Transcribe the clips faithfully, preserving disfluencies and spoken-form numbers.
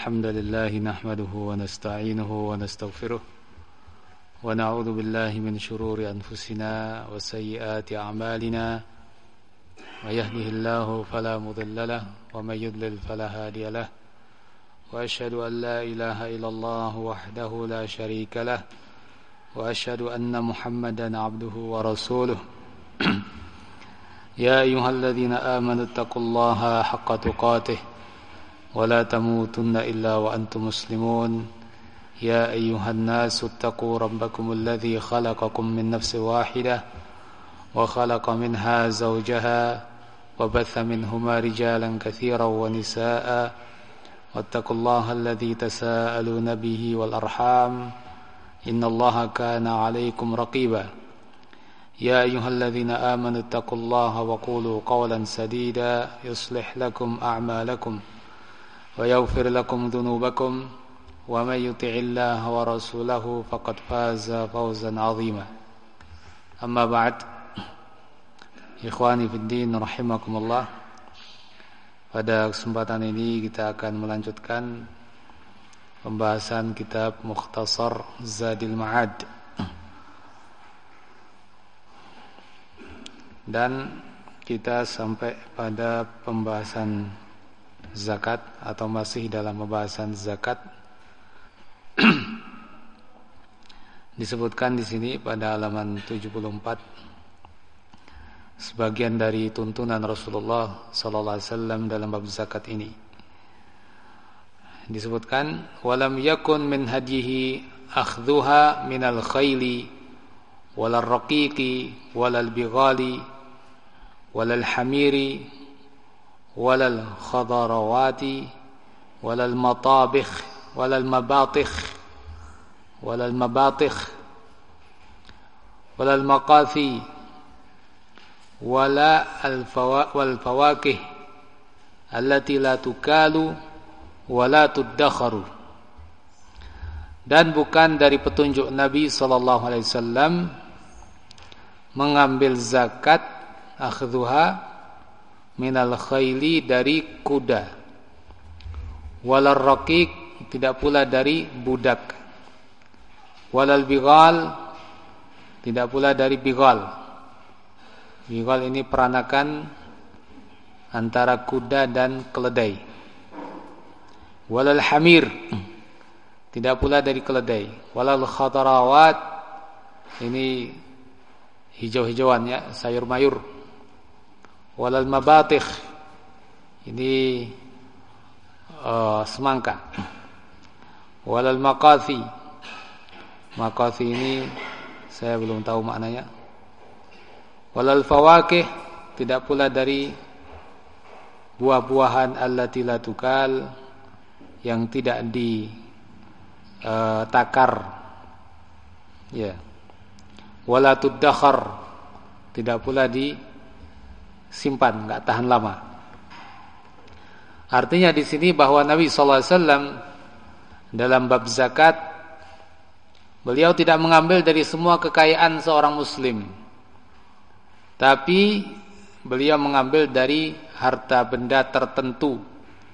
الحمد لله نحمده ونستعينه ونستغفره ونعوذ بالله من شرور أنفسنا وسيئات أعمالنا من يهده الله فلا مضل له ومن يضلل فلا هادي له وأشهد أن لا إله إلا الله وحده لا شريك له وأشهد أن محمدا عبده ورسوله يا أيها الذين آمنوا اتقوا الله حق تقاته ولا تموتن إلا وأنتم مسلمون يا أيها الناس اتقوا ربكم الذي خلقكم من نفس واحدة وخلق منها زوجها وبث منهما رجالا كثيرا ونساء واتقوا الله الذي تساءلون به والأرحام إن الله كان عليكم رقيبا يا أيها الذين آمنوا اتقوا الله وقولوا قولا سديدا يصلح لكم أعمالكم ويغفر لكم ذنوبكم ومن يطع الله ورسوله فقد فاز فوزا عظيما أما بعد Ikhwani fiddin rahimakumullah. Pada kesempatan ini kita akan melanjutkan pembahasan kitab Mukhtasar Zadil Ma'ad. Dan kita sampai pada pembahasan zakat atau masih dalam pembahasan zakat. Disebutkan di sini pada halaman tujuh puluh empat sebagian dari tuntunan Rasulullah sallallahu alaihi wasallam dalam bab zakat ini. Disebutkan walam yakun min hadihi akhdhuha minal khayli walal raqiqi walal bighali walal hamiri walal khadarawati walal matabikh walal mabatikh walal mabatikh walal maqathi wala al wal fawakih allati la tukalu wala tuddakharu, dan bukan dari petunjuk Nabi sallallahu alaihi wasallam mengambil zakat akhdhuha minal khayli dari kuda, walal raqiq tidak pula dari budak, walal bighal tidak pula dari bighal. Bighal ini peranakan antara kuda dan keledai. Walal hamir tidak pula dari keledai. Walal khadarawat ini hijau-hijauan ya, sayur mayur. Walal mabatikh ini uh, semangka. Walal maqathi, maqathi ini saya belum tahu maknanya. Walal fawakih tidak pula dari buah-buahan allati la tukal yang tidak ditakar uh, ya. Wala tuddakhar tidak pula di simpan, enggak tahan lama. Artinya di sini bahwa Nabi sallallahu alaihi wasallam dalam bab zakat beliau tidak mengambil dari semua kekayaan seorang muslim, tapi beliau mengambil dari harta benda tertentu.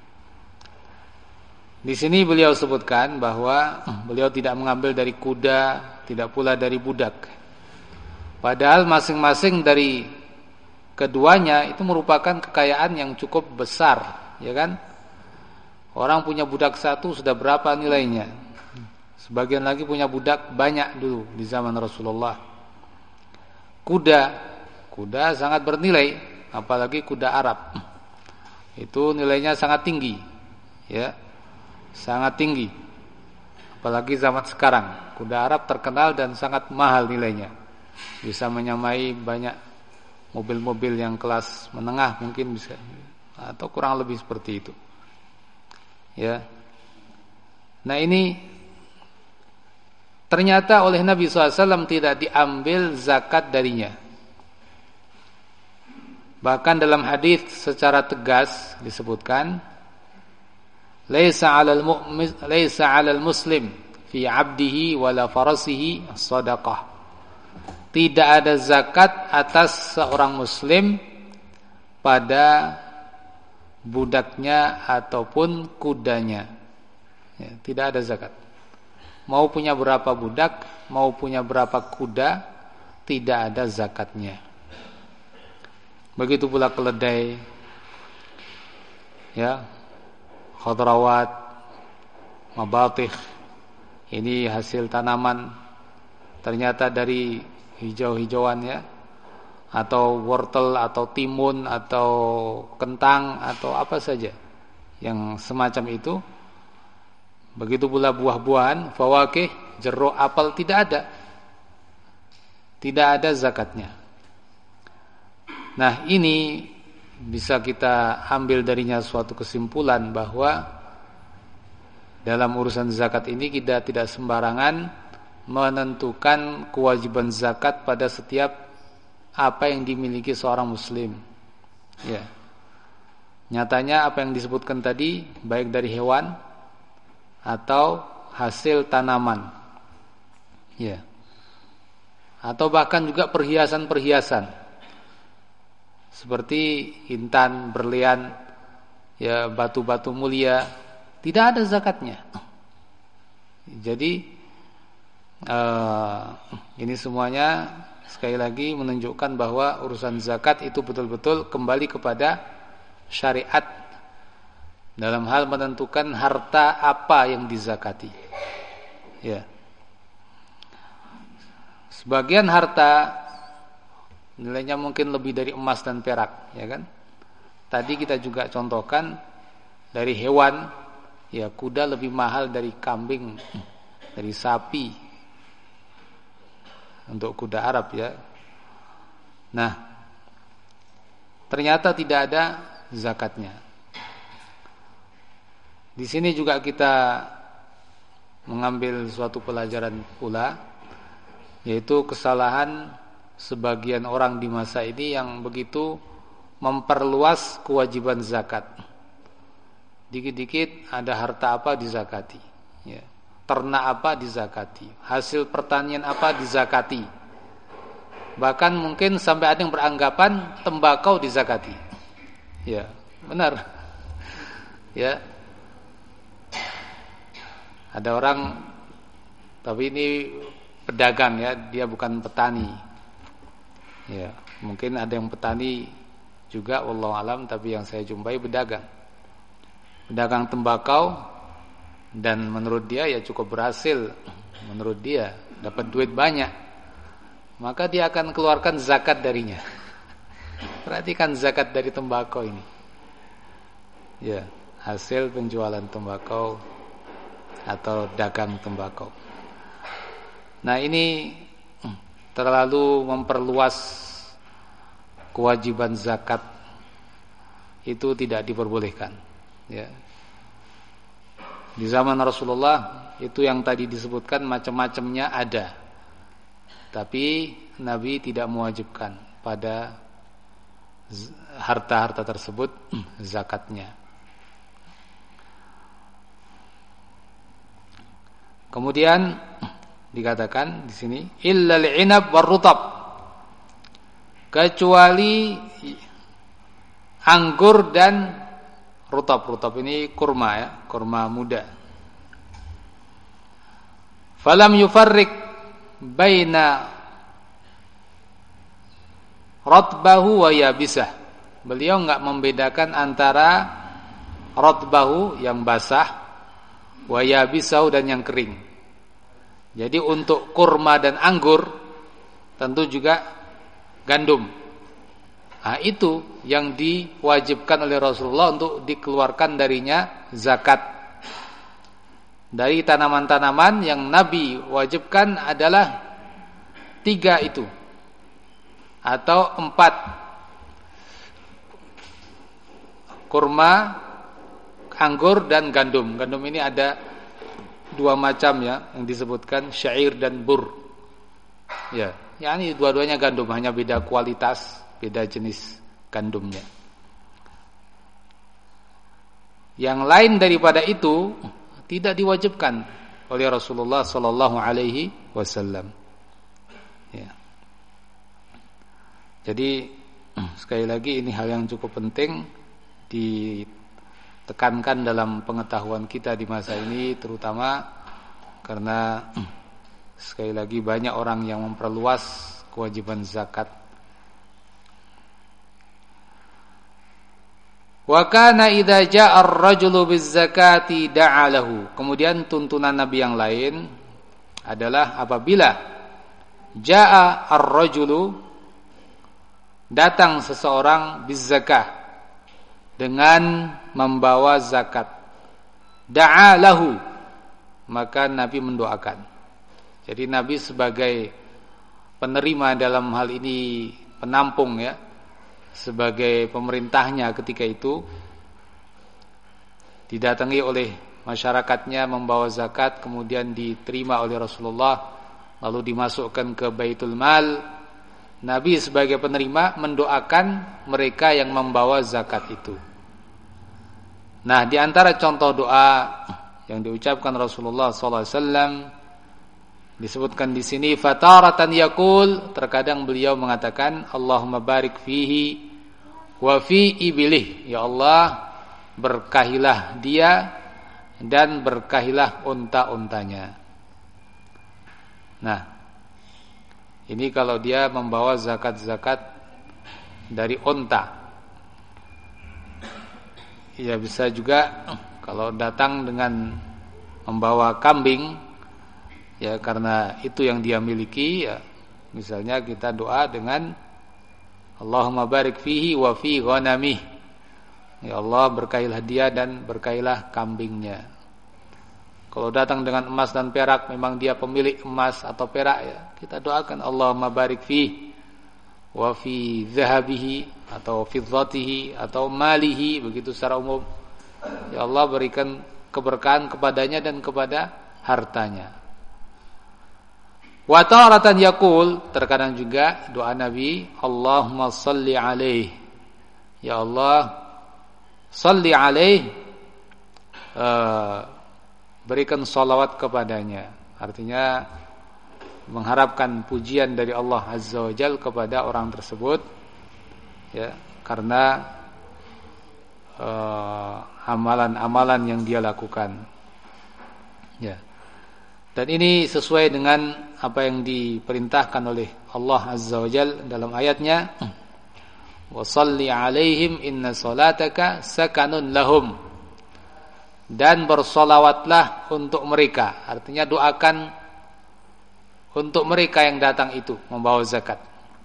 Di sini beliau sebutkan bahwa beliau tidak mengambil dari kuda, tidak pula dari budak. Padahal masing-masing dari keduanya itu merupakan kekayaan yang cukup besar, ya kan? Orang punya budak satu sudah berapa nilainya? Sebagian lagi punya budak banyak dulu di zaman Rasulullah. Kuda, kuda sangat bernilai, apalagi kuda Arab. Itu nilainya sangat tinggi, ya, sangat tinggi. Apalagi zaman sekarang, kuda Arab terkenal dan sangat mahal nilainya, bisa menyamai banyak mobil-mobil yang kelas menengah mungkin bisa, atau kurang lebih seperti itu. Ya. Nah ini ternyata oleh Nabi shallallahu alaihi wasallam tidak diambil zakat darinya. Bahkan dalam hadis secara tegas disebutkan, laisa 'alal mu'min laisa 'alal muslim fi 'abdihi wala farasihi shadaqah. Tidak ada zakat atas seorang muslim pada budaknya ataupun kudanya. Ya, tidak ada zakat. Mau punya berapa budak, mau punya berapa kuda, tidak ada zakatnya. Begitu pula keledai, ya, khadrawat, mabatih. Ini hasil tanaman, ternyata dari hijau-hijauan ya, atau wortel, atau timun, atau kentang, atau apa saja yang semacam itu. Begitu pula buah-buahan, fawakih, jeruk, apel, tidak ada. Tidak ada zakatnya. Nah, ini bisa kita ambil darinya suatu kesimpulan bahwa dalam urusan zakat ini kita tidak sembarangan menentukan kewajiban zakat pada setiap apa yang dimiliki seorang muslim. Ya. Nyatanya apa yang disebutkan tadi baik dari hewan atau hasil tanaman. Ya. Atau bahkan juga perhiasan-perhiasan seperti intan, berlian, ya, batu-batu mulia, tidak ada zakatnya. Jadi uh, ini semuanya sekali lagi menunjukkan bahwa urusan zakat itu betul-betul kembali kepada syariat dalam hal menentukan harta apa yang dizakati. Ya. Sebagian harta nilainya mungkin lebih dari emas dan perak, ya kan? Tadi kita juga contohkan dari hewan, ya, kuda lebih mahal dari kambing, dari sapi. Untuk kuda Arab, ya. Nah, ternyata tidak ada zakatnya. Di sini juga kita mengambil suatu pelajaran pula, yaitu kesalahan sebagian orang di masa ini yang begitu memperluas kewajiban zakat. Dikit-dikit ada harta apa dizakati, ya. Ternak apa dizakati, hasil pertanian apa dizakati. Bahkan mungkin sampai ada yang beranggapan tembakau dizakati. Ya, benar. Ya. Ada orang, tapi ini pedagang ya, dia bukan petani. Ya, mungkin ada yang petani juga, wallahu alam, tapi yang saya jumpai pedagang. Pedagang tembakau, dan menurut dia ya cukup berhasil. Menurut dia dapat duit banyak, maka dia akan keluarkan zakat darinya. Perhatikan zakat dari tembakau ini. Ya, hasil penjualan tembakau atau dagang tembakau. Nah, ini terlalu memperluas kewajiban zakat, itu tidak diperbolehkan, ya. Di zaman Rasulullah itu yang tadi disebutkan macam-macamnya ada, tapi Nabi tidak mewajibkan pada harta-harta tersebut zakatnya. Kemudian dikatakan di sini illal inab warrutab, kecuali anggur dan rutab. Rutab ini kurma ya, kurma muda. Falam yufarriq baina ratbahu wa yabisah. Beliau enggak membedakan antara ratbahu yang basah, wa yabisahu dan yang kering. Jadi untuk kurma dan anggur tentu juga gandum. Nah, itu yang diwajibkan oleh Rasulullah untuk dikeluarkan darinya zakat. Dari tanaman-tanaman yang Nabi wajibkan adalah tiga itu atau empat: kurma, anggur dan gandum. Gandum ini ada dua macam ya, yang disebutkan syair dan bur. Ya, yakni dua-duanya gandum, hanya beda kualitas, beda jenis gandumnya. Yang lain daripada itu tidak diwajibkan oleh Rasulullah sallallahu alaihi wasallam. Ya. Jadi sekali lagi ini hal yang cukup penting tekankan dalam pengetahuan kita di masa ini, terutama karena sekali lagi banyak orang yang memperluas kewajiban zakat. Wa kana idza jaa ar-rajulu biz-zakati da'a lahu. Kemudian tuntunan Nabi yang lain adalah apabila jaa ar-rajulu, datang seseorang biz-zakah, dengan membawa zakat, da'a lahu, maka Nabi mendoakan. Jadi Nabi sebagai penerima dalam hal ini, penampung ya, sebagai pemerintahnya ketika itu, didatangi oleh masyarakatnya membawa zakat, kemudian diterima oleh Rasulullah, lalu dimasukkan ke Baitul Mal. Nabi sebagai penerima mendoakan mereka yang membawa zakat itu. Nah, di antara contoh doa yang diucapkan Rasulullah sallallahu alaihi wasallam disebutkan di sini, fataratan yaqul, terkadang beliau mengatakan, Allahumma barik fihi wa fi ibilih, ya Allah berkahilah dia dan berkahilah unta-untanya. Nah, ini kalau dia membawa zakat-zakat dari unta. Ya, bisa juga kalau datang dengan membawa kambing, ya karena itu yang dia miliki, ya misalnya kita doa dengan Allahumma barik fihi wa fi ghanamih, ya Allah berkahilah dia dan berkahilah kambingnya. Kalau datang dengan emas dan perak, memang dia pemilik emas atau perak, ya kita doakan Allahumma barik fihi wa fi dhahabihi atau fiddatihi atau malihi, begitu secara umum. Ya Allah berikan keberkahan kepadanya dan kepada hartanya. Wa taratan yaqul, terkadang juga doa Nabi, Allahumma salli alaih, ya Allah salli alaih, uh, berikan salawat kepadanya. Artinya mengharapkan pujian dari Allah Azza wa Jalla kepada orang tersebut, ya karena uh, amalan-amalan yang dia lakukan, ya. Dan ini sesuai dengan apa yang diperintahkan oleh Allah Azza wa Jalla dalam ayatnya, wa salli alaihim inna salataka sakanun lahum, dan bersolawatlah untuk mereka. Artinya doakan untuk mereka yang datang itu membawa zakat.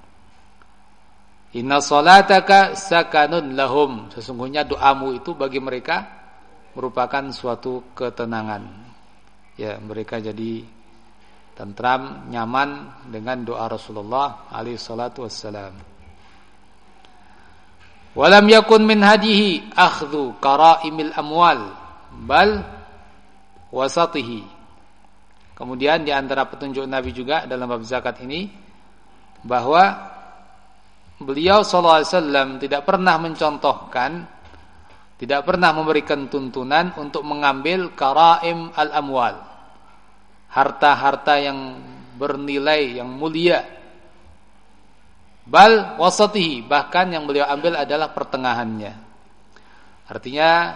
Inna salataka sakanun lahum, sesungguhnya doamu itu bagi mereka merupakan suatu ketenangan. Ya, mereka jadi tentram, nyaman dengan doa Rasulullah alaihi salatu wassalam. Walam yakun min hadihi akhdhu qara'imil amwal bal wasatihi. Kemudian di antara petunjuk Nabi juga dalam bab zakat ini, bahwa beliau sallallahu alaihi wasallam tidak pernah mencontohkan, tidak pernah memberikan tuntunan untuk mengambil karaim al-amwal, harta-harta yang bernilai, yang mulia, bal wasatihi, bahkan yang beliau ambil adalah pertengahannya. Artinya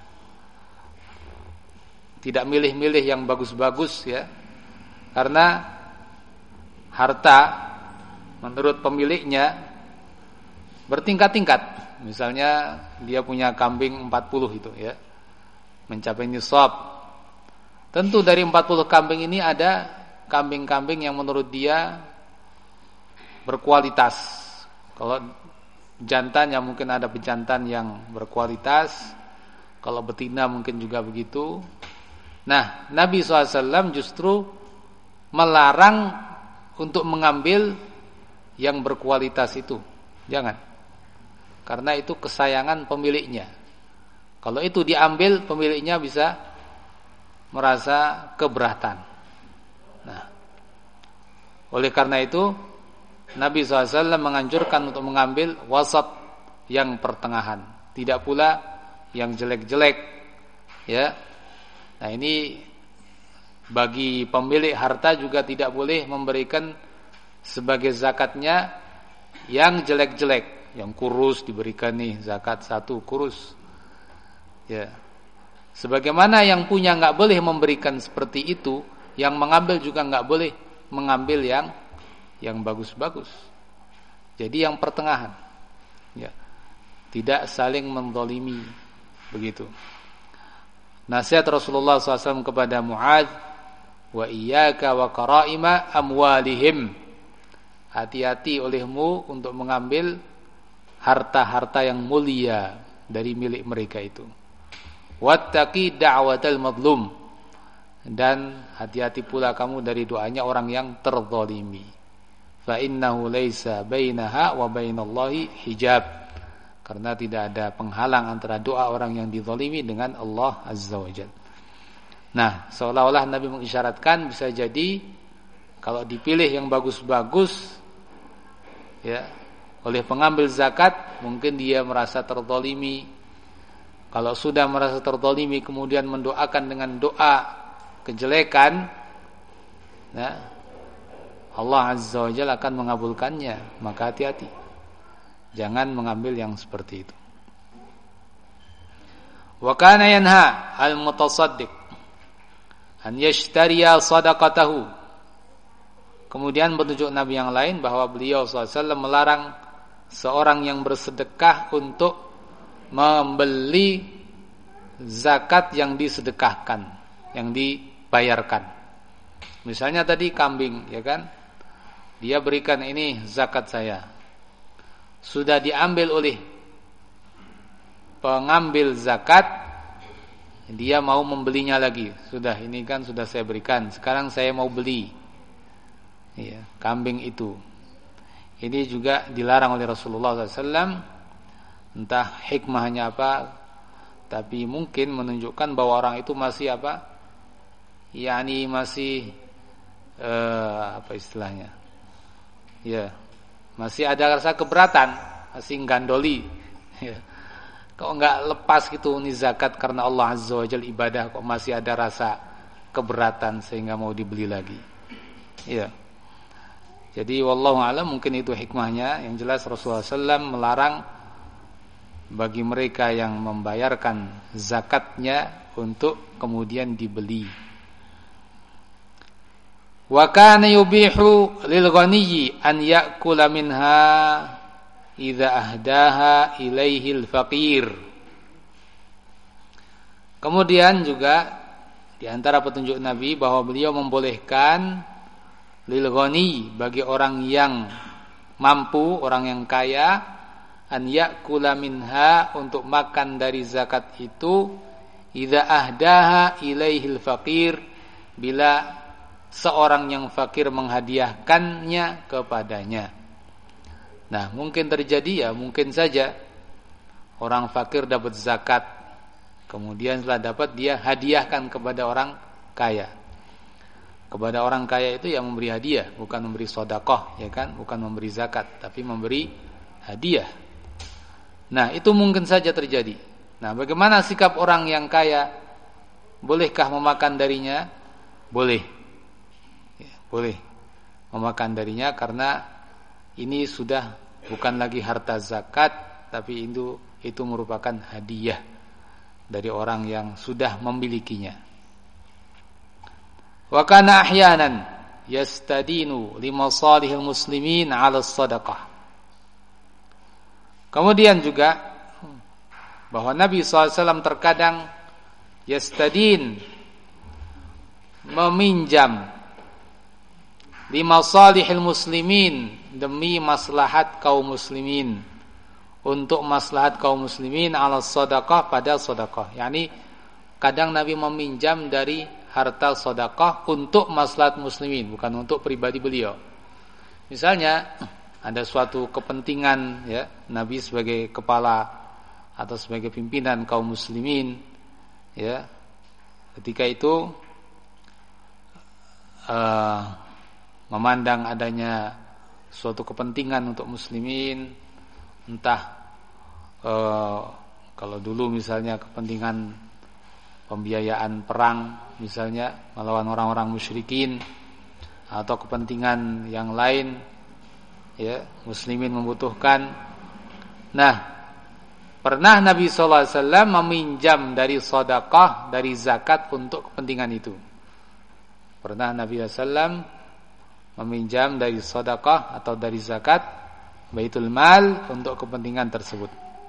tidak milih-milih yang bagus-bagus, ya, karena harta menurut pemiliknya bertingkat-tingkat. Misalnya dia punya kambing empat puluh itu, ya, mencapai nisab. Tentu dari empat puluh kambing ini ada kambing-kambing yang menurut dia berkualitas. Kalau jantan ya mungkin ada pejantan yang berkualitas, kalau betina mungkin juga begitu. Nah, Nabi shallallahu alaihi wasallam justru melarang untuk mengambil yang berkualitas itu. Jangan. Karena itu kesayangan pemiliknya. Kalau itu diambil, pemiliknya bisa merasa keberatan. Nah, oleh karena itu Nabi shallallahu alaihi wasallam menganjurkan untuk mengambil wasat, yang pertengahan, tidak pula yang jelek-jelek, ya. Nah, ini bagi pemilik harta juga tidak boleh memberikan sebagai zakatnya yang jelek-jelek, yang kurus diberikan nih zakat satu kurus. Ya. Sebagaimana yang punya enggak boleh memberikan seperti itu, yang mengambil juga enggak boleh mengambil yang yang bagus-bagus. Jadi yang pertengahan. Ya. Tidak saling menzalimi begitu. Nasihat Rasulullah shallallahu alaihi wasallam kepada Muadz, wa iyyaka wa qaraima amwalihim. Hati-hati olehmu untuk mengambil harta-harta yang mulia dari milik mereka itu. Wattaqi da'watal madlum. Dan hati-hati pula kamu dari doanya orang yang terzalimi. Fa innahu laisa bainaha wa bainallahi hijab. Karena tidak ada penghalang antara doa orang yang dizalimi dengan Allah Azza wa Jalla. Nah, seolah-olah Nabi mengisyaratkan bisa jadi kalau dipilih yang bagus-bagus ya, oleh pengambil zakat, mungkin dia merasa terzalimi. Kalau sudah merasa terzalimi kemudian mendoakan dengan doa kejelekan, ya, Allah Azza wa Jalla akan mengabulkannya. Maka hati-hati, jangan mengambil yang seperti itu. Wa kana yanha al-mutasaddiq an yashtariya sadaqatahu. Kemudian petunjuk Nabi yang lain bahwa beliau shallallahu alaihi wasallam melarang seorang yang bersedekah untuk membeli zakat yang disedekahkan, yang dibayarkan. Misalnya tadi kambing, ya kan? Dia berikan ini zakat saya. Sudah diambil oleh pengambil zakat, dia mau membelinya lagi. Sudah, ini kan sudah saya berikan, sekarang saya mau beli. Ya, kambing itu. Ini juga dilarang oleh Rasulullah shallallahu alaihi wasallam. Entah hikmahnya apa, tapi mungkin menunjukkan bahwa orang itu masih apa? yakni masih uh, apa istilahnya? Ya, masih ada rasa keberatan, masih gandoli. Ya. Kok enggak lepas gitu ini zakat karena Allah Azza wa Jalla ibadah, kok masih ada rasa keberatan sehingga mau dibeli lagi. Ya. Jadi wallahu a'lam, mungkin itu hikmahnya. Yang jelas Rasulullah shallallahu alaihi wasallam melarang bagi mereka yang membayarkan zakatnya untuk kemudian dibeli. Wa kana yubihu lil ghaniyyi an ya'kula minha idza ahdaha ilaihi al faqir. Kemudian juga di antara petunjuk Nabi bahwa beliau membolehkan lil ghani, bagi orang yang mampu, orang yang kaya, an ya'kula minha, untuk makan dari zakat itu, idza ahdaha ilaihil faqir, bila seorang yang fakir menghadiahkannya kepadanya. Nah, mungkin terjadi ya, mungkin saja orang fakir dapat zakat, kemudian setelah dapat dia hadiahkan kepada orang kaya. Kepada orang kaya itu yang memberi hadiah, bukan memberi sedekah, ya kan? Bukan memberi zakat, tapi memberi hadiah. Nah, itu mungkin saja terjadi. Nah, bagaimana sikap orang yang kaya? Bolehkah memakan darinya? Boleh. Ya, boleh memakan darinya karena ini sudah bukan lagi harta zakat, tapi itu itu merupakan hadiah dari orang yang sudah memilikinya. Wa kana ahyanan yastadinu limasalihil muslimin 'ala shadaqah. Kemudian juga bahwa Nabi shallallahu alaihi wasallam terkadang yastadin, meminjam, limasalihil muslimin, demi maslahat kaum muslimin, untuk maslahat kaum muslimin 'ala shadaqah, pada sedekah. Yani kadang Nabi meminjam dari harta sedekah untuk maslahat muslimin, bukan untuk pribadi beliau. Misalnya ada suatu kepentingan, ya, Nabi sebagai kepala atau sebagai pimpinan kaum muslimin, ya, ketika itu uh, memandang adanya suatu kepentingan untuk muslimin, entah uh, kalau dulu misalnya kepentingan pembiayaan perang misalnya melawan orang-orang musyrikin, atau kepentingan yang lain, ya, muslimin membutuhkan. Nah, pernah Nabi sallallahu alaihi wasallam meminjam dari sedekah, dari zakat untuk kepentingan itu. Pernah Nabi sallallahu alaihi wasallam meminjam dari sedekah atau dari zakat Baitul Mal untuk kepentingan tersebut.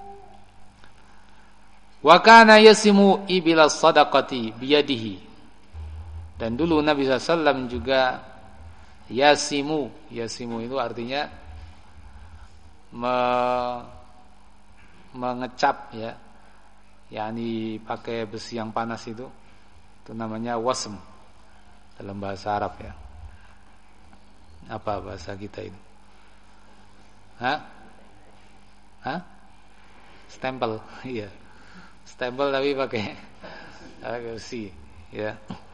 Wa kana yasimu ibila sadaqati biyadihi. Dan dulu Nabi sallallahu alaihi wasallam juga yasimu, yasimu itu artinya me, mengecap ya. yakni pakai besi yang panas itu. Itu namanya wasm dalam bahasa Arab ya. Apa bahasa kita itu? Hah? Hah? Stempel, iya. Stempel tapi pakai besi ya.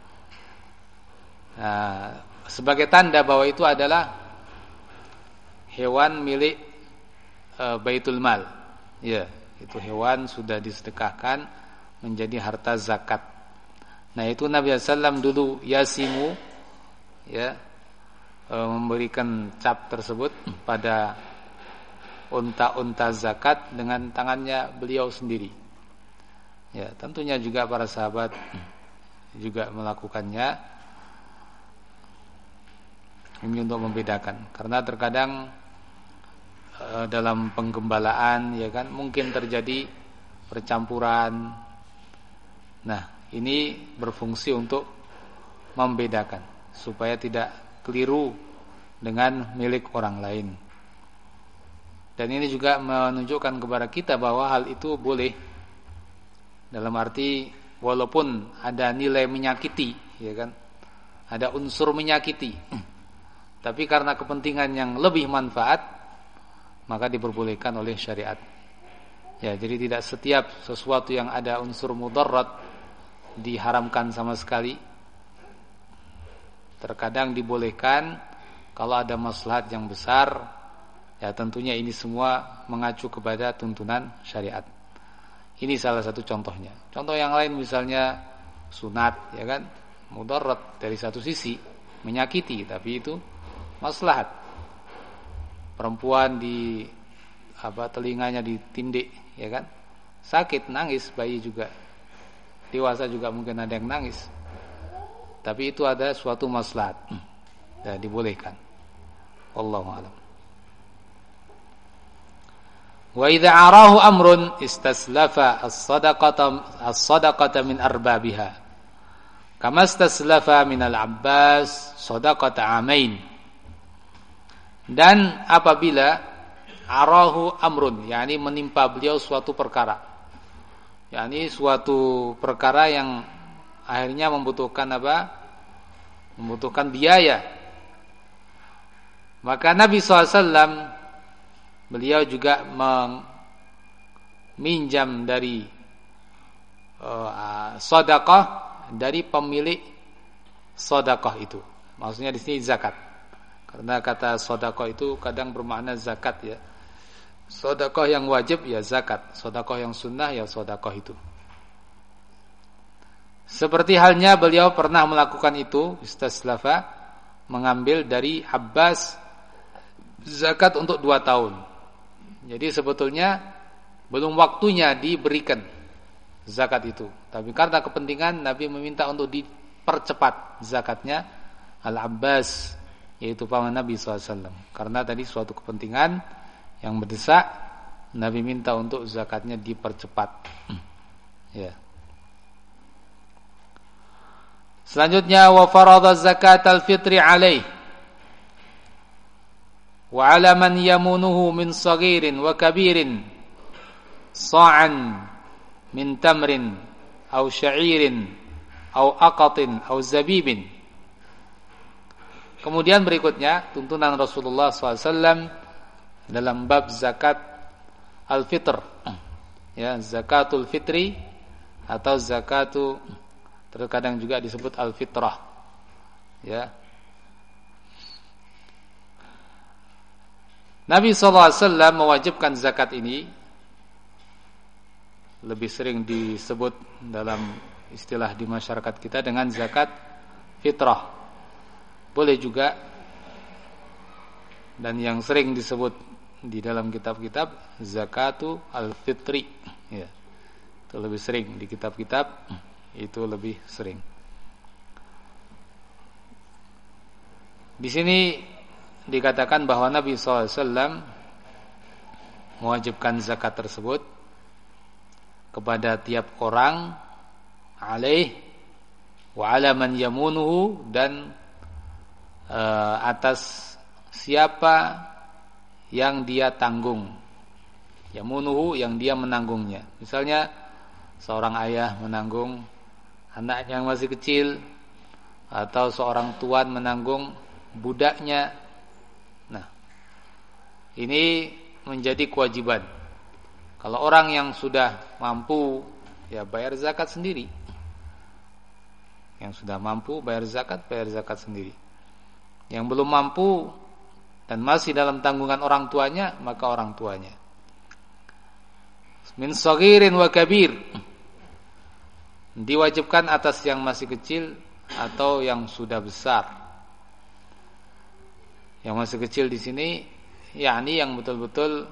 Nah, sebagai tanda bahwa itu adalah hewan milik e, Baitul Mal. Ya, itu hewan sudah disedekahkan menjadi harta zakat. Nah, itu Nabi sallallahu alaihi wasallam dulu yasimu ya, e, memberikan cap tersebut pada unta-unta zakat dengan tangannya beliau sendiri. Ya, tentunya juga para sahabat juga melakukannya. Ini untuk membedakan, karena terkadang e, dalam penggembalaan ya kan mungkin terjadi percampuran. Nah, ini berfungsi untuk membedakan supaya tidak keliru dengan milik orang lain. Dan ini juga menunjukkan kepada kita bahwa hal itu boleh. Dalam arti walaupun ada nilai menyakiti, ya kan, ada unsur menyakiti, tapi karena kepentingan yang lebih manfaat, maka diperbolehkan oleh syariat. Ya, jadi tidak setiap sesuatu yang ada unsur mudarat diharamkan sama sekali. Terkadang dibolehkan kalau ada maslahat yang besar. Ya, tentunya ini semua mengacu kepada tuntunan syariat. Ini salah satu contohnya. Contoh yang lain misalnya sunat, ya kan, mudarat dari satu sisi, menyakiti, tapi itu maslahat. Perempuan di apa telinganya ditindik, ya kan, sakit, nangis, bayi juga, dewasa juga mungkin ada yang nangis. Tapi itu ada suatu maslahat, dan dibolehkan. Wallahu a'lam. Wa idza arahu amrun istaslafa as-sadaqata as-sadaqata min arbabiha kama istaslafa min al-Abbas sadaqata amain. Dan apabila arahu amrun, yakni menimpa beliau suatu perkara, yakni suatu perkara yang akhirnya membutuhkan apa? Membutuhkan biaya, maka Nabi sallallahu alaihi wasallam beliau juga meminjam dari uh, sedekah dari pemilik sedekah itu. Maksudnya di sini zakat. Karena kata sedekah itu kadang bermakna zakat ya. Sedekah yang wajib ya zakat, sedekah yang sunnah ya sedekah itu. Seperti halnya beliau pernah melakukan itu, istaslafa, mengambil dari Abbas zakat untuk dua tahun. Jadi sebetulnya belum waktunya diberikan zakat itu, tapi karena kepentingan Nabi meminta untuk dipercepat zakatnya Al-Abbas, yaitu paman Nabi sallallahu alaihi wasallam. Karena tadi suatu kepentingan yang mendesak, Nabi minta untuk zakatnya dipercepat. Ya. Selanjutnya wa faradha zakatal fitri alaih wa 'ala man yamunuhu min saghirin wa kabirin sa'an min tamrin aw sya'irin aw aqatin aw zabibin. Kemudian berikutnya tuntunan Rasulullah sallallahu alaihi wasallam dalam bab zakat al-fitr, ya, zakatul fitri atau zakatu, terkadang juga disebut al-fitrah, ya. Nabi sallallahu alaihi wasallam mewajibkan zakat ini, lebih sering disebut dalam istilah di masyarakat kita dengan zakat fitrah. Boleh juga, dan yang sering disebut di dalam kitab-kitab zakatu al-fitri, ya. Itu lebih sering di kitab-kitab, itu lebih sering. Di sini dikatakan bahwa Nabi sallallahu alaihi wasallam mewajibkan zakat tersebut kepada tiap orang, alaih wa ala man yamunuhu, dan uh, atas siapa yang dia tanggung, yamunuhu, yang dia menanggungnya. Misalnya seorang ayah menanggung anaknya yang masih kecil, atau seorang tuan menanggung budaknya. Nah, ini menjadi kewajiban. Kalau orang yang sudah mampu, ya bayar zakat sendiri. Yang sudah mampu bayar zakat, bayar zakat sendiri. Yang belum mampu dan masih dalam tanggungan orang tuanya, maka orang tuanya. Min saghirin wa kabir, diwajibkan atas yang masih kecil atau yang sudah besar. Yang masih kecil di sini, yakni yang betul-betul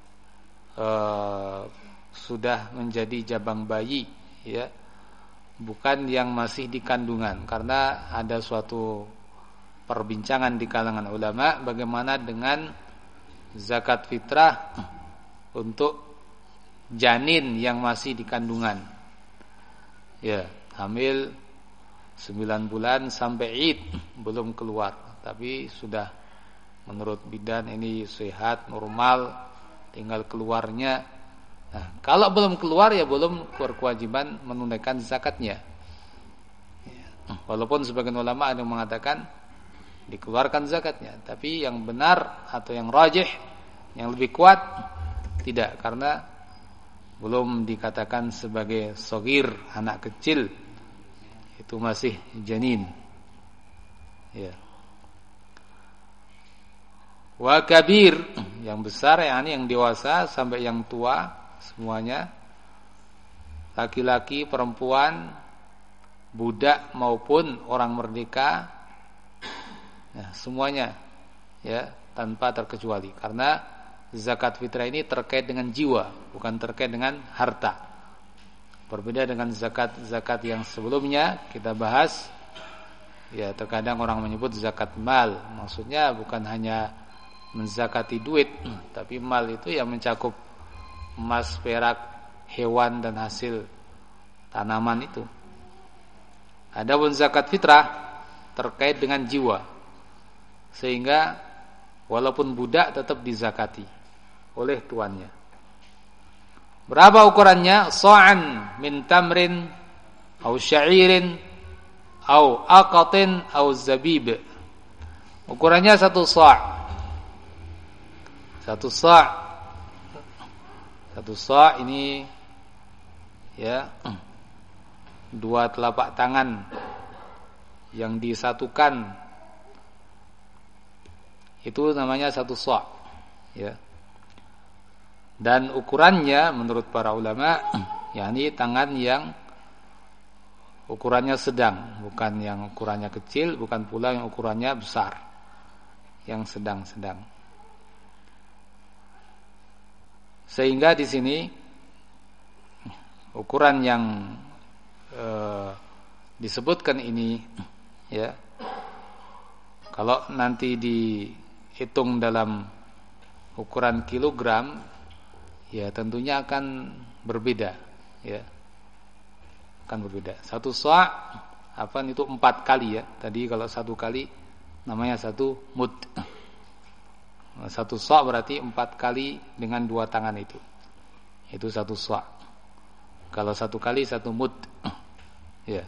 uh, sudah menjadi jabang bayi, ya, bukan yang masih di kandungan. Karena ada suatu perbincangan di kalangan ulama bagaimana dengan zakat fitrah untuk janin yang masih di kandungan, ya, hamil sembilan bulan sampai id belum keluar, tapi sudah menurut bidan ini sehat, normal, tinggal keluarnya. Nah, kalau belum keluar ya belum berkewajiban menunaikan zakatnya, ya. Walaupun sebagian ulama ada yang mengatakan dikeluarkan zakatnya, tapi yang benar atau yang rajih, yang lebih kuat, tidak, karena belum dikatakan sebagai shagir, anak kecil, itu masih janin, ya. Wa kabir, yang besar, yakni yang dewasa sampai yang tua, semuanya, laki-laki, perempuan, budak maupun orang merdeka, nah, semuanya, ya, tanpa terkecuali. Karena zakat fitrah ini terkait dengan jiwa, bukan terkait dengan harta. Berbeda dengan zakat-zakat yang sebelumnya kita bahas. Ya, terkadang orang menyebut zakat mal, maksudnya bukan hanya menzakati duit, tapi mal itu yang mencakup emas, perak, hewan, dan hasil tanaman itu. Adapun zakat fitrah terkait dengan jiwa, sehingga walaupun budak tetap dizakati oleh tuannya. Berapa ukurannya? Sa'an min tamrin au sya'irin au aqatin au zabib. Ukurannya satu sa'. Satu sa'. Satu sa' ini, ya, dua telapak tangan yang disatukan, itu namanya satu sa', ya. Dan ukurannya menurut para ulama, yakni tangan yang ukurannya sedang, bukan yang ukurannya kecil, bukan pula yang ukurannya besar, yang sedang-sedang. Sehingga di sini ukuran yang e, disebutkan ini, ya, kalau nanti dihitung dalam ukuran kilogram, ya tentunya akan berbeda, ya, akan berbeda. Satu sa' apa itu empat kali, ya. Tadi kalau satu kali namanya satu mud. Satu sa' berarti empat kali dengan dua tangan itu. Itu satu sa'. Kalau satu kali satu mud, ya.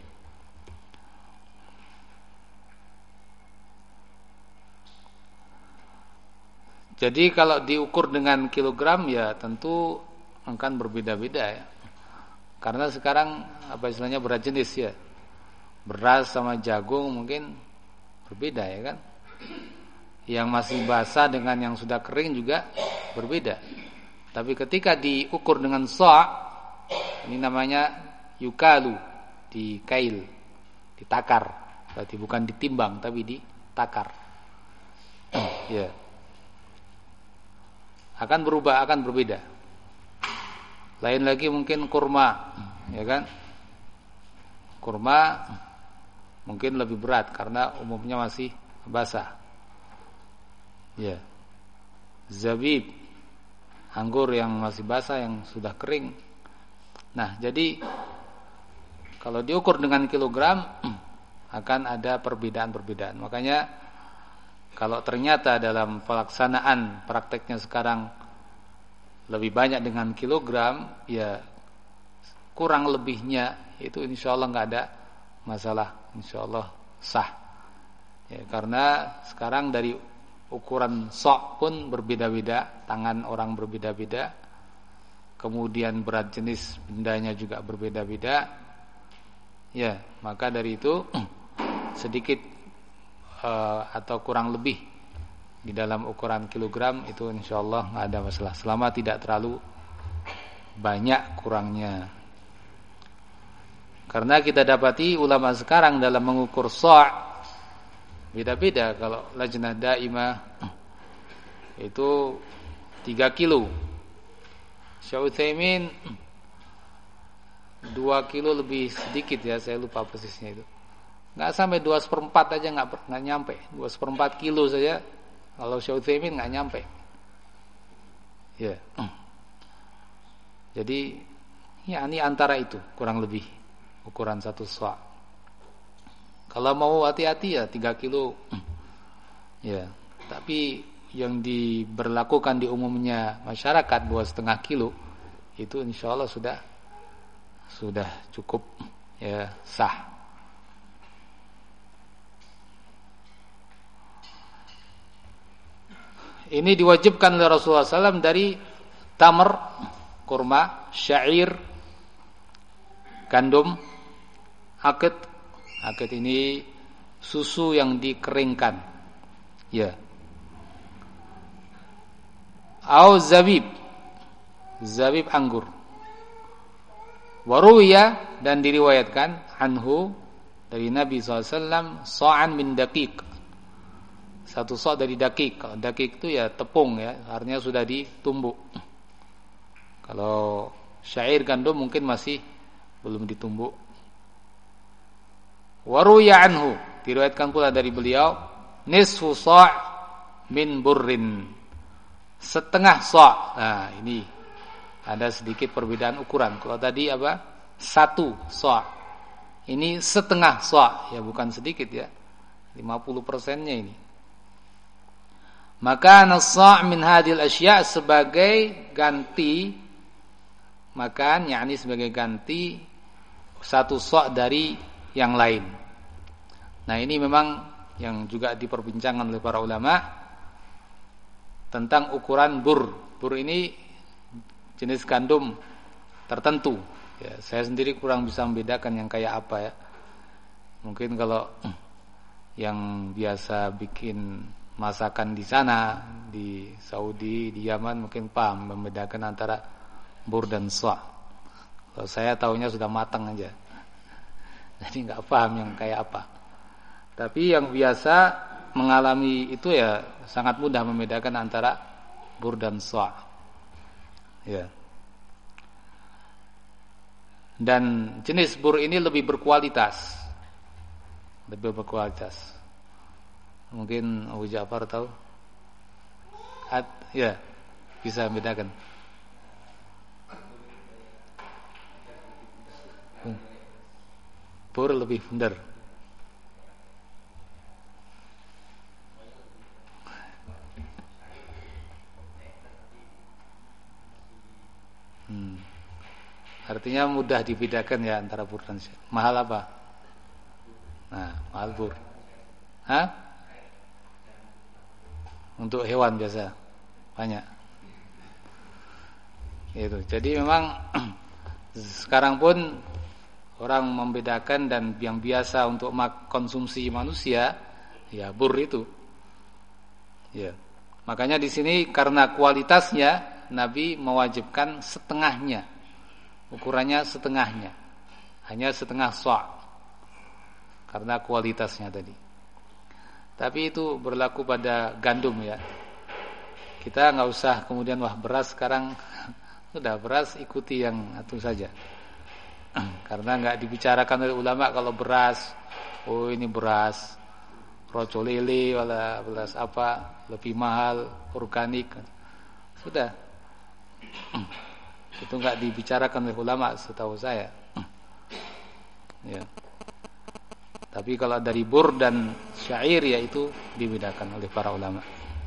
Jadi kalau diukur dengan kilogram, ya tentu akan berbeda-beda, ya. Karena sekarang apa istilahnya berat jenis, ya. Beras sama jagung mungkin berbeda, ya kan. Yang masih basah dengan yang sudah kering juga berbeda. Tapi ketika diukur dengan sa', ini namanya yukalu, dikail, ditakar. Berarti bukan ditimbang tapi ditakar. Ya. akan berubah, akan berbeda. Lain lagi mungkin kurma, ya kan? Kurma mungkin lebih berat karena umumnya masih basah. Ya. Zabib, anggur yang masih basah, yang sudah kering. Nah, jadi kalau diukur dengan kilogram akan ada perbedaan-perbedaan. Makanya kalau ternyata dalam pelaksanaan prakteknya sekarang lebih banyak dengan kilogram, ya kurang lebihnya itu insya Allah nggak ada masalah, insya Allah sah. Ya, karena sekarang dari ukuran sok pun berbeda-beda, tangan orang berbeda-beda, kemudian berat jenis bendanya juga berbeda-beda. Ya, maka dari itu sedikit uh, atau kurang lebih di dalam ukuran kilogram itu insyaallah nggak ada masalah selama tidak terlalu banyak kurangnya. Karena kita dapati ulama sekarang dalam mengukur sa' beda-beda. Kalau lajnah daimah itu tiga kilo, Syekh Utsaimin dua kilo lebih sedikit, ya saya lupa persisnya itu. Nggak sampai dua seperempat aja, nggak nggak nyampe dua seperempat kilo saja. Kalau Syekh Utsaimin nggak nyampe. Ya. Jadi ya ini antara itu kurang lebih ukuran satu sa'. Kalau mau hati-hati ya tiga kilo. Ya. Tapi yang diberlakukan di umumnya masyarakat dua setengah kilo itu insya Allah sudah sudah cukup, ya sah. Ini diwajibkan oleh Rasulullah shallallahu alaihi wasallam dari tamar, kurma, syair, gandum, akid. Akid ini susu yang dikeringkan, ya. Au zabib, zabib anggur. Waruya, dan diriwayatkan anhu dari Nabi shallallahu alaihi wasallam sa'an min daqiq. Satu sa' dari dakik. Kalau dakik itu ya tepung, ya, artinya sudah ditumbuk. Kalau syair gandum mungkin masih belum ditumbuk. Waruya anhu, diriwayatkan pula dari beliau nisfu sa' min burrin, setengah sa'. Nah, ini ada sedikit perbedaan ukuran. Kalau tadi apa? Satu sa'. Ini setengah sa', ya bukan sedikit, ya. lima puluh persennya ini. Maka nas-sa' min hadhil asya' sebagai ganti makan, yakni sebagai ganti satu sa' dari yang lain. Nah, ini memang yang juga diperbincangkan oleh para ulama tentang ukuran bur. Bur ini jenis gandum tertentu. Ya, saya sendiri kurang bisa membedakan yang kayak apa, ya. Mungkin kalau yang biasa bikin masakan di sana, di Saudi, di Yaman mungkin paham membedakan antara bur dan sa'. Kalau saya taunya sudah matang aja, jadi nggak paham yang kayak apa. Tapi yang biasa mengalami itu ya sangat mudah membedakan antara bur dan sa'. Ya. Dan jenis bur ini lebih berkualitas, lebih berkualitas. Mungkin Abu Ja'far tahu? At, ya, bisa membedakan. Bur lebih bundar. Hmm. Artinya mudah dibedakan, ya, antara bur dan syair. Mahal apa? Nah, mahal bur. Hah? Untuk hewan biasa banyak. Itu. Jadi memang sekarang pun orang membedakan, dan yang biasa untuk konsumsi manusia ya bur itu. Ya. Makanya di sini karena kualitasnya Nabi mewajibkan setengahnya. Ukurannya setengahnya. Hanya setengah sa'. Karena kualitasnya tadi. Tapi itu berlaku pada gandum, ya. Kita nggak usah kemudian wah beras sekarang sudah beras ikuti yang itu saja. Karena nggak dibicarakan oleh ulama kalau beras, oh ini beras roco lele, wala beras apa lebih mahal organik. Sudah. Itu nggak dibicarakan oleh ulama setahu saya. Ya. Tapi kalau dari bur dan syair ya itu dibedakan oleh para ulama.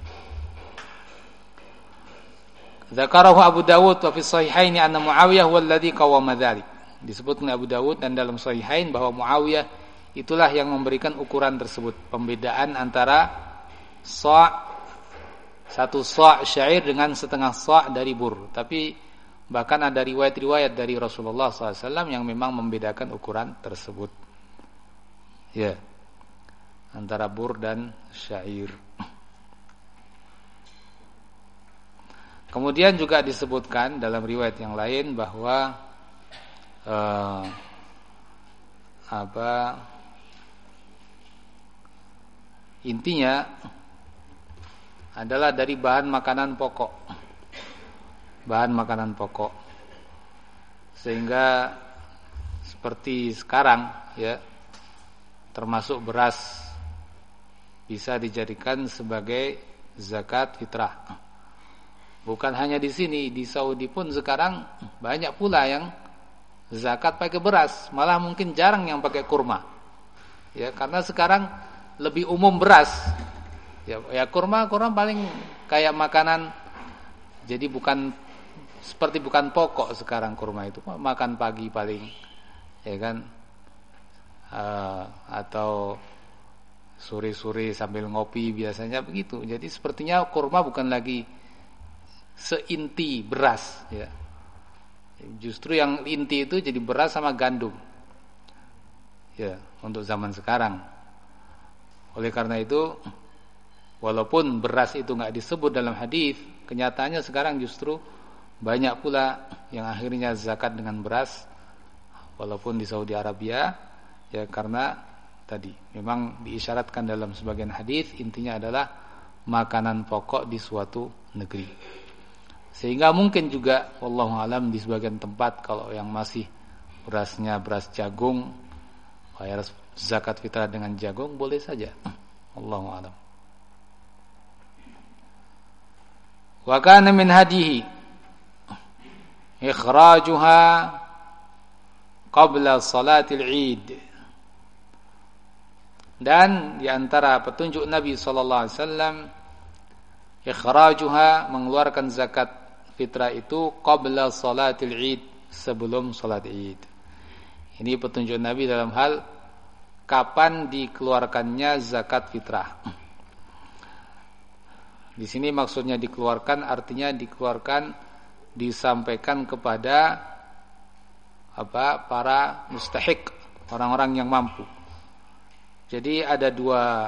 Dzakarahu Abu Dawud wa fi sahihaini anna Muawiyah huwa alladhi qawwama dzalik. Disebutkan Abu Dawud dan dalam sahihain bahwa Muawiyah itulah yang memberikan ukuran tersebut, pembedaan antara sa' satu sa' syair dengan setengah sa' dari bur. Tapi bahkan ada riwayat-riwayat dari Rasulullah shallallahu alaihi wasallam yang memang membedakan ukuran tersebut. Ya, antara bur dan syair. Kemudian juga disebutkan dalam riwayat yang lain bahwa uh, apa intinya adalah dari bahan makanan pokok, bahan makanan pokok, sehingga seperti sekarang ya, termasuk beras bisa dijadikan sebagai zakat fitrah. Bukan hanya di sini, di Saudi pun sekarang banyak pula yang zakat pakai beras, malah mungkin jarang yang pakai kurma. Ya, karena sekarang lebih umum beras. Ya, ya kurma, kurma paling kayak makanan. Jadi bukan seperti bukan pokok sekarang kurma itu, makan pagi paling, ya kan? Uh, atau sore-sore sambil ngopi biasanya begitu. Jadi sepertinya kurma bukan lagi seinti beras ya. Justru yang inti itu jadi beras sama gandum. Ya, untuk zaman sekarang. Oleh karena itu, walaupun beras itu enggak disebut dalam hadis, kenyataannya sekarang justru banyak pula yang akhirnya zakat dengan beras walaupun di Saudi Arabia ya, karena tadi memang diisyaratkan dalam sebagian hadis intinya adalah makanan pokok di suatu negeri. Sehingga mungkin juga wallahu alam di sebagian tempat kalau yang masih berasnya beras jagung, bayar zakat fitrah dengan jagung boleh saja. Wallahu alam. Wa kana min hadihi ikhrajuha qabla salatil Eid. Dan di antara petunjuk Nabi sallallahu alaihi wasallam ikhrajuha, mengeluarkan zakat fitrah itu qabla salatil Eid, sebelum salat Eid. Ini petunjuk Nabi dalam hal kapan dikeluarkannya zakat fitrah. Di sini maksudnya dikeluarkan artinya dikeluarkan, disampaikan kepada apa? Para mustahik, orang-orang yang mampu. Jadi ada dua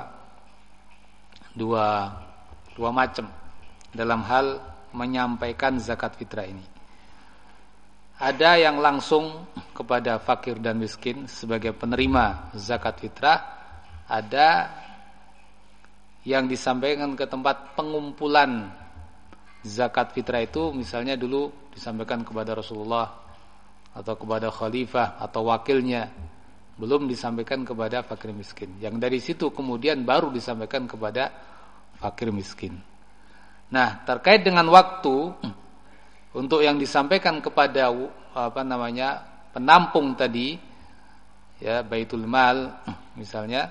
dua dua macam dalam hal menyampaikan zakat fitrah ini. Ada yang langsung kepada fakir dan miskin sebagai penerima zakat fitrah, ada yang disampaikan ke tempat pengumpulan zakat fitrah itu, misalnya dulu disampaikan kepada Rasulullah atau kepada khalifah atau wakilnya, belum disampaikan kepada fakir miskin. Yang dari situ kemudian baru disampaikan kepada fakir miskin. Nah, terkait dengan waktu untuk yang disampaikan kepada apa namanya penampung tadi, ya Baitul Mal misalnya,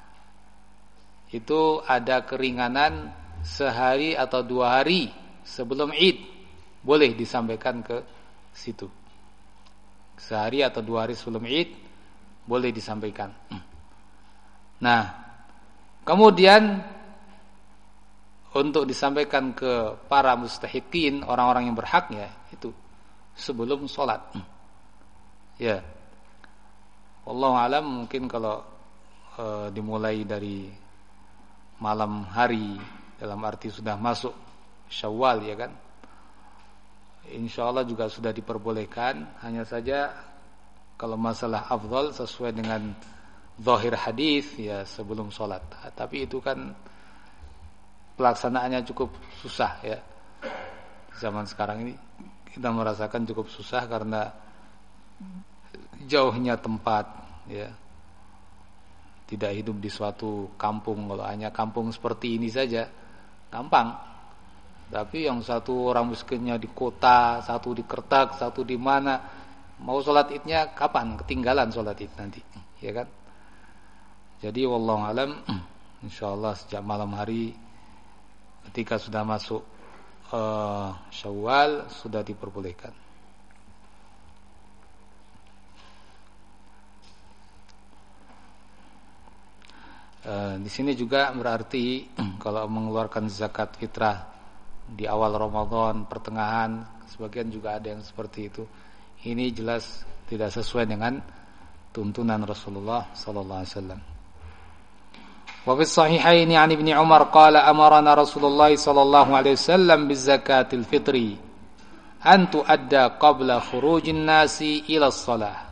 itu ada keringanan sehari atau dua hari sebelum Id, boleh disampaikan ke situ. Sehari atau dua hari sebelum Id boleh disampaikan. Nah, kemudian untuk disampaikan ke para mustahiqin, orang-orang yang berhaknya, itu sebelum sholat. Ya, wallahu alam, mungkin kalau e, dimulai dari malam hari, dalam arti sudah masuk Syawal ya kan, insyaallah juga sudah diperbolehkan. Hanya saja kalau masalah afdal sesuai dengan zahir hadis ya sebelum sholat. Tapi itu kan pelaksanaannya cukup susah ya. Zaman sekarang ini kita merasakan cukup susah karena jauhnya tempat ya. Tidak hidup di suatu kampung. Kalau hanya kampung seperti ini saja gampang. Tapi yang satu orang miskinnya di kota, satu di Kertak, satu di mana, mau sholat idnya kapan? Ketinggalan sholat id nanti, ya kan? Jadi wallahu alam, insyaallah sejak malam hari ketika sudah masuk uh, Syawal sudah diperbolehkan. Uh, di sini juga berarti kalau mengeluarkan zakat fitrah di awal Ramadan, pertengahan, sebagian juga ada yang seperti itu. Ini jelas tidak sesuai dengan tuntunan Rasulullah sallallahu alaihi wasallam. Wa fi sahihaini 'an Ibnu Umar qala amarna Rasulullah sallallahu alaihi wasallam bizakatil fitri an tuadda qabla khurujin nasi ila shalah.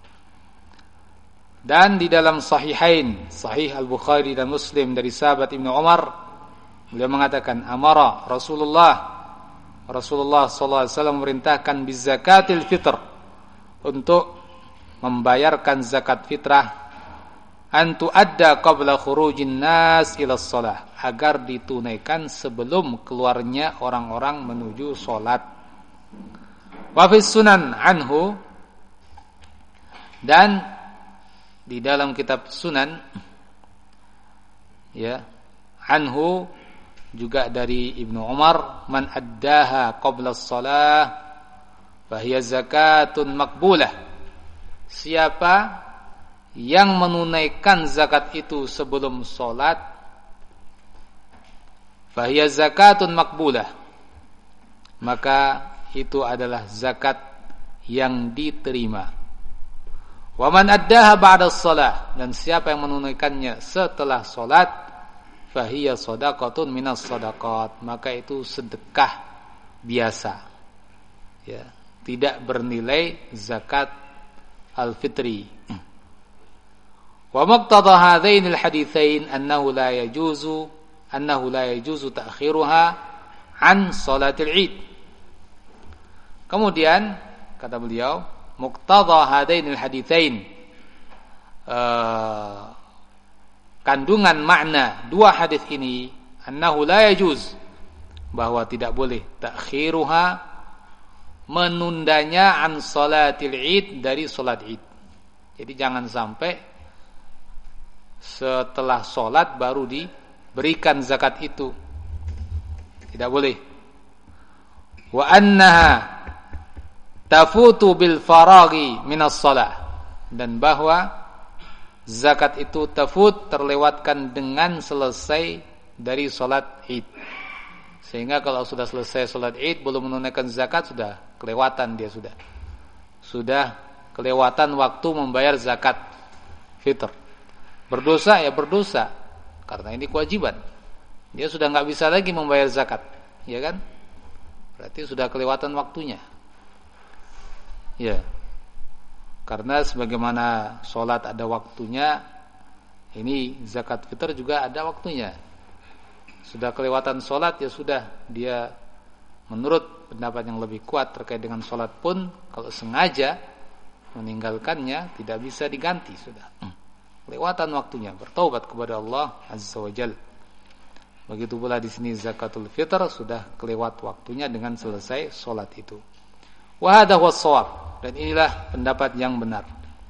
Dan di dalam sahihain, sahih Al-Bukhari dan Muslim dari sahabat Ibnu Umar, beliau mengatakan amara Rasulullah Rasulullah sallallahu alaihi wasallam memerintahkan bizakatil fitr, untuk membayarkan zakat fitrah, an tuadda qabla khurujin nas ila shalah, agar ditunaikan sebelum keluarnya orang-orang menuju salat. Wa fis sunan anhu, dan di dalam kitab Sunan ya, anhu juga dari Ibnu Umar, man addaha qabla shalah fahiya zakatun maqbulah. Siapa yang menunaikan zakat itu sebelum salat, fahiya zakatun maqbulah, maka itu adalah zakat yang diterima. Wa man addaha ba'da shalah, dan siapa yang menunaikannya setelah salat, fahiya shadaqatun minas shadaqat, maka itu sedekah biasa ya, tidak bernilai zakat al-fitri. Wa maqtada hadainil haditsain annahu la yajuzu annahu la yajuzu ta'khiruha an salatil id. Kemudian kata beliau, muqtada hadainil haditsain, uh, kandungan makna dua hadis ini, annahu la yajuz, bahwa tidak boleh ta'khiruha, menundanya, an salatil id, dari salat id. Jadi jangan sampai setelah salat baru diberikan zakat itu, tidak boleh. Wa annaha tafutu bil faraghi minas shalah, dan bahwa zakat itu tafut, terlewatkan dengan selesai dari salat id. Sehingga kalau sudah selesai salat id belum menunaikan zakat, sudah kelewatan dia, sudah sudah kelewatan waktu membayar zakat fitr. Berdosa ya berdosa, karena ini kewajiban. Dia sudah enggak bisa lagi membayar zakat, ya kan? Berarti sudah kelewatan waktunya. Ya. Karena sebagaimana sholat ada waktunya, ini zakat fitr juga ada waktunya. Sudah kelewatan sholat, ya sudah, dia menurut pendapat yang lebih kuat terkait dengan sholat pun, kalau sengaja meninggalkannya tidak bisa diganti, sudah kelewatan waktunya, bertaubat kepada Allah Azza wa Jalla. Begitu pula di sini zakatul fitr, sudah kelewat waktunya dengan selesai sholat itu. Wa hadha huwas shawab, dan inilah pendapat yang benar.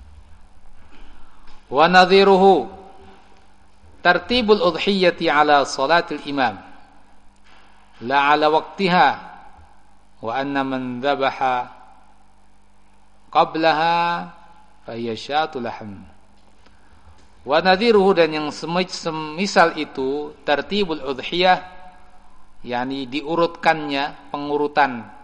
Wa nadhiruhu tartibul udhiyati ala salatil imam la ala waqtiha, wa anna man dhabaha qablaha fa hiya syatul lahm. Wa nadhiruhu, dan yang semisal itu, tartibul udhiyah, yakni diurutkannya, pengurutan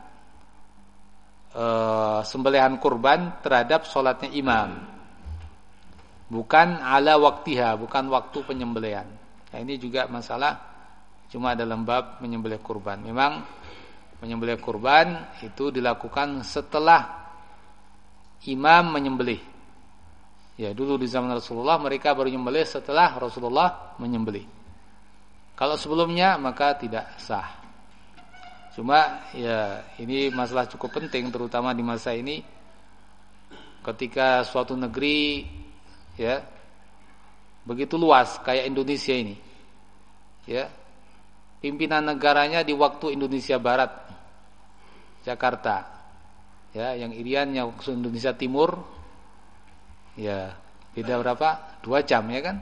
Uh, sembelihan kurban terhadap sholatnya imam, bukan ala waktiha, bukan waktu penyembelihan. Nah, ini juga masalah cuma dalam bab menyembelih kurban. Memang menyembelih kurban itu dilakukan setelah imam menyembelih. Ya, dulu di zaman Rasulullah mereka baru menyembelih setelah Rasulullah menyembelih. Kalau sebelumnya maka tidak sah. Cuma ya ini masalah cukup penting terutama di masa ini ketika suatu negeri ya begitu luas kayak Indonesia ini. Ya. Pimpinan negaranya di waktu Indonesia Barat, Jakarta. Ya, yang Iriannya waktu Indonesia Timur ya beda berapa? Dua jam ya kan?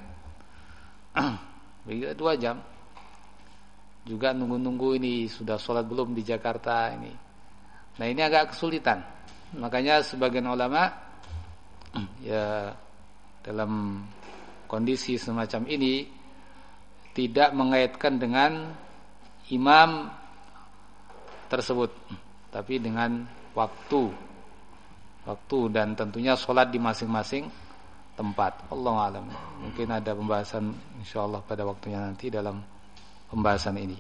Beda dua jam. Juga nunggu-nunggu ini sudah sholat belum di Jakarta ini. Nah ini agak kesulitan. Makanya sebagian ulama ya dalam kondisi semacam ini tidak mengaitkan dengan imam tersebut, tapi dengan waktu, waktu dan tentunya sholat di masing-masing tempat. Allahu a'lam. Mungkin ada pembahasan insyaallah pada waktunya nanti dalam pembahasan ini.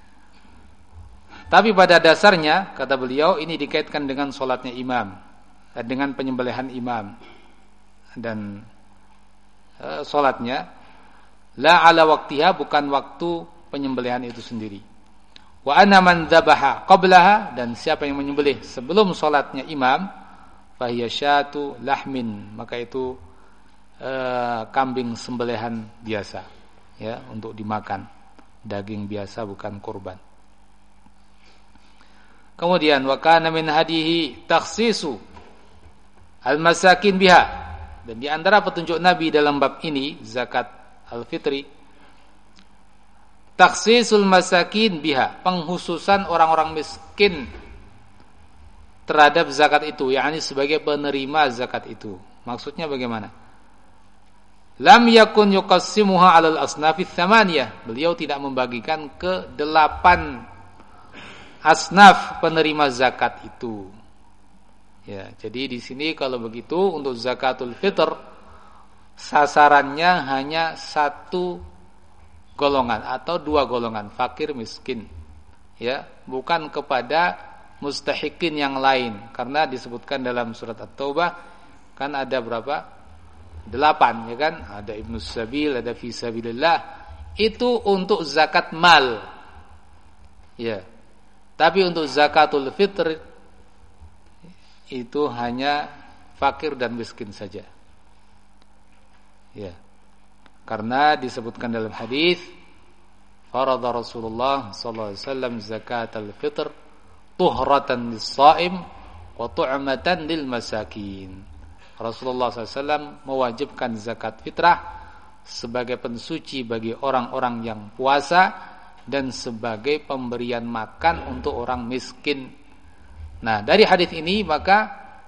Tapi pada dasarnya kata beliau ini dikaitkan dengan sholatnya imam, dengan penyembelihan imam dan e, sholatnya la ala waktiha, bukan waktu penyembelihan itu sendiri. Wa anna man dzabaha qablaha, dan siapa yang menyembelih sebelum sholatnya imam fahiya syatu lahmin, maka itu e, kambing sembelihan biasa ya untuk dimakan, daging biasa bukan kurban. Kemudian wa kana min hadihi takhsisu al-masakin biha, dan di antara petunjuk Nabi dalam bab ini zakat al-fitri takhsisul masakin biha, penghususan orang-orang miskin terhadap zakat itu, yakni sebagai penerima zakat itu. Maksudnya bagaimana? Lam yakun yuqassimuha 'alal asnafits tsamaniyah, beliau tidak membagikan ke delapan asnaf penerima zakat itu. Ya, jadi di sini kalau begitu untuk zakatul fitr sasarannya hanya satu golongan atau dua golongan, fakir miskin. Ya, bukan kepada mustahikin yang lain, karena disebutkan dalam surat At-Taubah kan ada berapa? Delapan, ya kan? Ada ibnus sabil, ada fi sabilillah. Itu untuk zakat mal. Ya. Tapi untuk zakatul fitr itu hanya fakir dan miskin saja. Ya. Karena disebutkan dalam hadis, farada Rasulullah sallallahu alaihi wasallam zakatul fitr tuhratan lis-shaim wa tu'matan lil masakin. Rasulullah sallallahu alaihi wasallam mewajibkan zakat fitrah sebagai pensuci bagi orang-orang yang puasa dan sebagai pemberian makan untuk orang miskin. Nah, dari hadis ini maka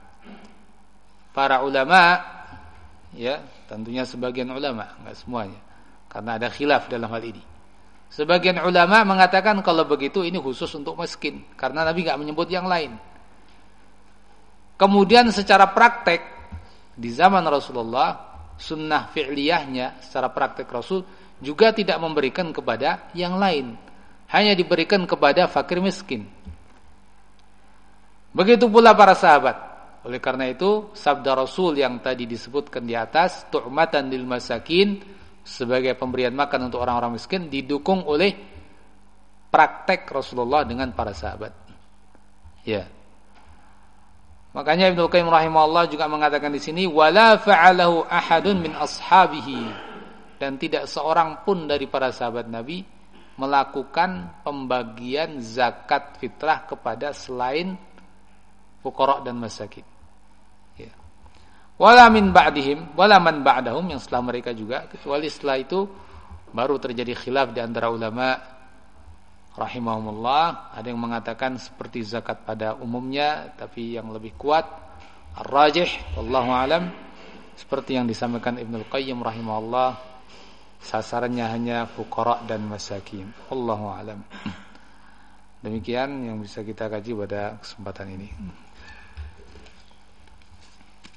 para ulama, ya, tentunya sebagian ulama, enggak semuanya, karena ada khilaf dalam hal ini. Sebagian ulama mengatakan kalau begitu ini khusus untuk miskin, karena Nabi enggak menyebut yang lain. Kemudian secara praktek di zaman Rasulullah, sunnah fi'liyahnya secara praktek Rasul juga tidak memberikan kepada yang lain, hanya diberikan kepada fakir miskin. Begitu pula para sahabat. Oleh karena itu sabda Rasul yang tadi disebutkan di atas, tu'matan lil masakin, sebagai pemberian makan untuk orang-orang miskin, didukung oleh praktek Rasulullah dengan para sahabat. Ya. Makanya Ibnu Qayyim rahimahullah juga mengatakan di sini, wala fa'alahu ahadun min ashabihi, dan tidak seorang pun dari para sahabat Nabi melakukan pembagian zakat fitrah kepada selain fuqara dan masakin. Ya. Wala min ba'dihim, wala man ba'dahum, yang setelah mereka juga, kecuali setelah itu baru terjadi khilaf di antara ulama rahimahumullah. Ada yang mengatakan seperti zakat pada umumnya, tapi yang lebih kuat ar-rajih wallahu alam seperti yang disampaikan Ibnu Qayyim rahimahullah, sasarannya hanya fuqara dan masakin. Wallahu alam. Demikian yang bisa kita kaji pada kesempatan ini.